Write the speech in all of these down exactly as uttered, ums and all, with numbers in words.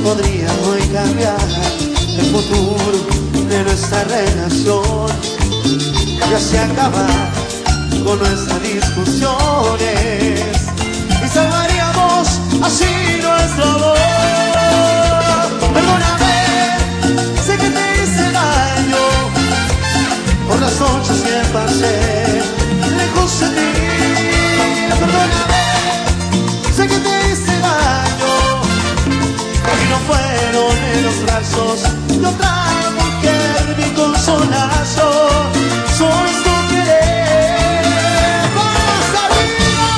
podría hoy cambiar el futuro de nuestra relación y así acabar con nuestras discusiones y salvaríamos así nuestro amor. Perdóname, sé que te hice daño por las noches que pasé lejos de ti. Perdóname, sé que te hice daño y no fueron en los brazos de otra mujer mi consolación. Solo es tu querer. ¡Vamos arriba!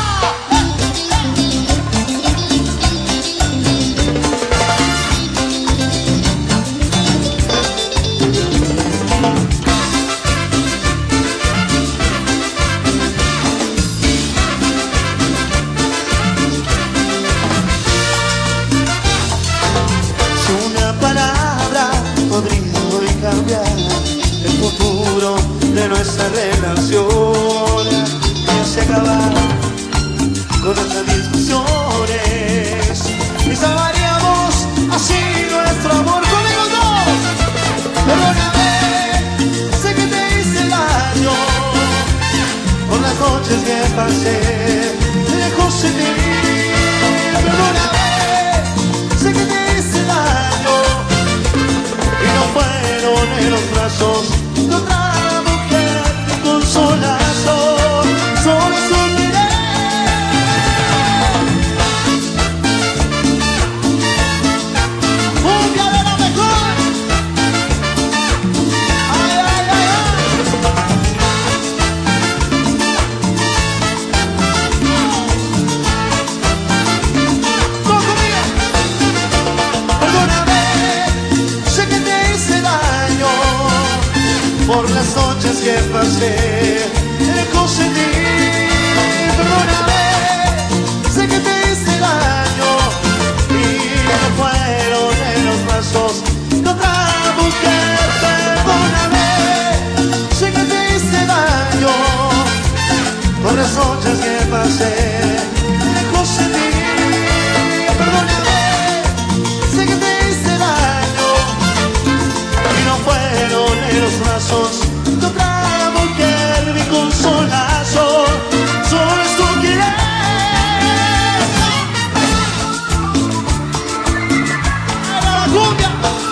Si una palabra podría hoy cambiar el futuro de nuestra relación y así acabar con nuestras discusiones y salvaríamos así nuestro amor. ¡Conmigo dos! Perdóname, sé que te hice daño por las noches que pasé lejos de ti. Perdóname, sé que te hice daño y no fueron en los brazos de otra mujer mi consolación. Solo es tu querer. Cumbia de la mejor. Ay, ay, ay, ay. Todo conmigo. Perdóname, sé que te hice daño por las noches que pasé lejos de ti. Perdóname, sé que te hice daño y no fueron en los brazos de otra mujer. Perdóname, sé que te hice daño por las noches que pasé lejos de ti. Perdóname, sé que te hice daño y no fueron en los brazos de otra mujer mi consolación. Solo es tu querer. ¡Ay, la cumbia!